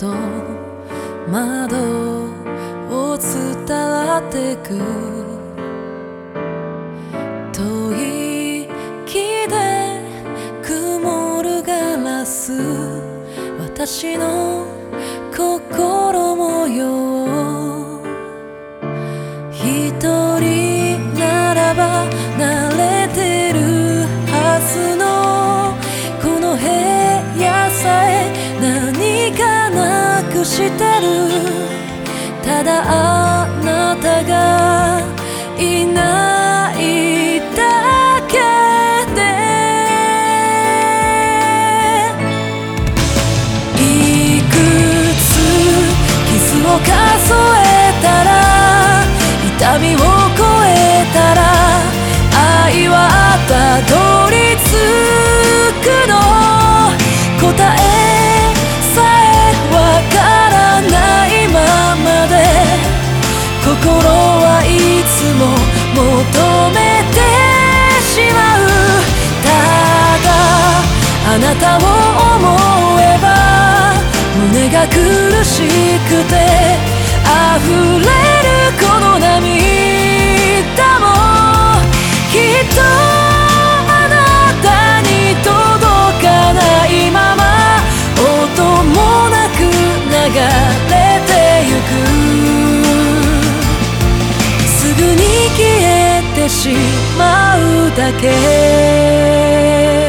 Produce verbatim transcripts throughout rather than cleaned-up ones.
と窓を伝わってく吐息で曇るガラス私の心模様一人ならば慣れてるはずのこの部屋さえ何かなくしてるただあなたがいないだけでいくつ傷を数えたら痛みを超えたら愛はたどり着くの答えさえわからないままで心はいつも求めてしまうただあなたを思えば胸が苦しくて溢れるこの涙もきっとあなたに届かないまま音もなく流れてゆくすぐに消えてしまうだけ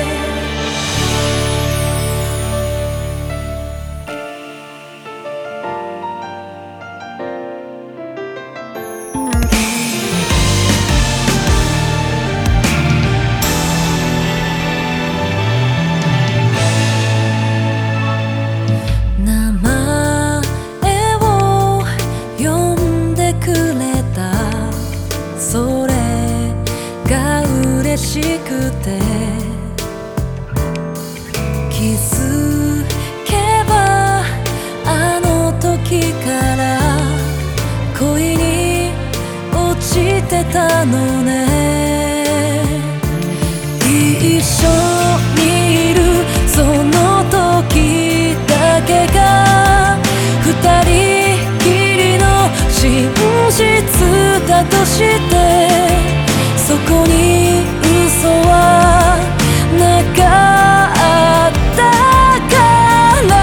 それが嬉しくて気づけばあの時から恋に落ちてたのね一緒にいるその時だけが二人きりの真実だとしてそこに嘘はなかったから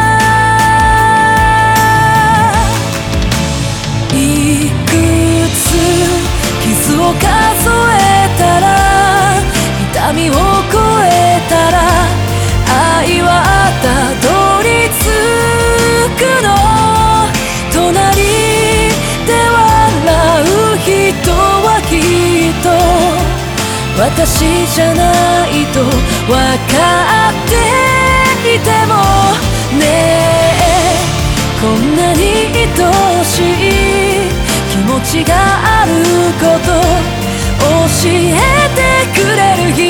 いくつ傷を数えたら痛みを超えたら愛はたどり着くの隣で笑う人はきっと私じゃないと分かっていてもねえこんなに愛しい気持ちがあること教えてくれる人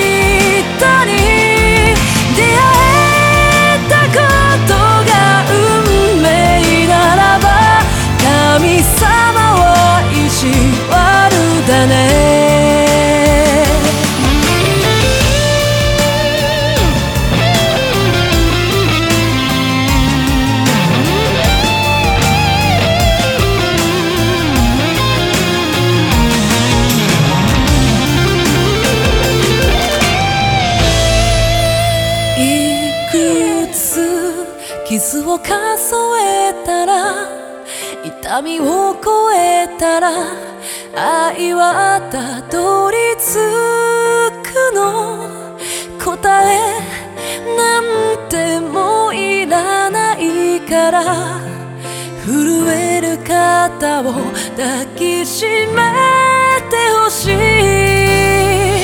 に出会えたことが運命ならば神様は意地悪だねいくつ傷を数えたら痛みを超えたら愛はたどり着くの答えなんてもういらないから震える肩を抱きしめてほしい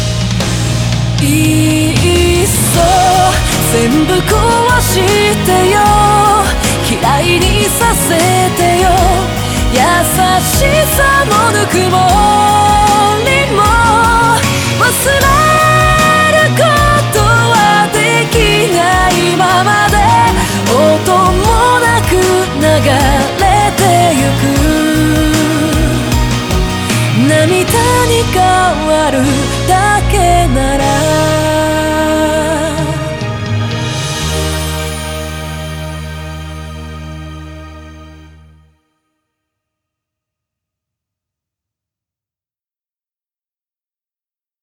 いっそ全部壊してよ嫌いにさせてよ優しさもぬくもりも忘れることはできないままで音もなく流れてゆく涙に変わる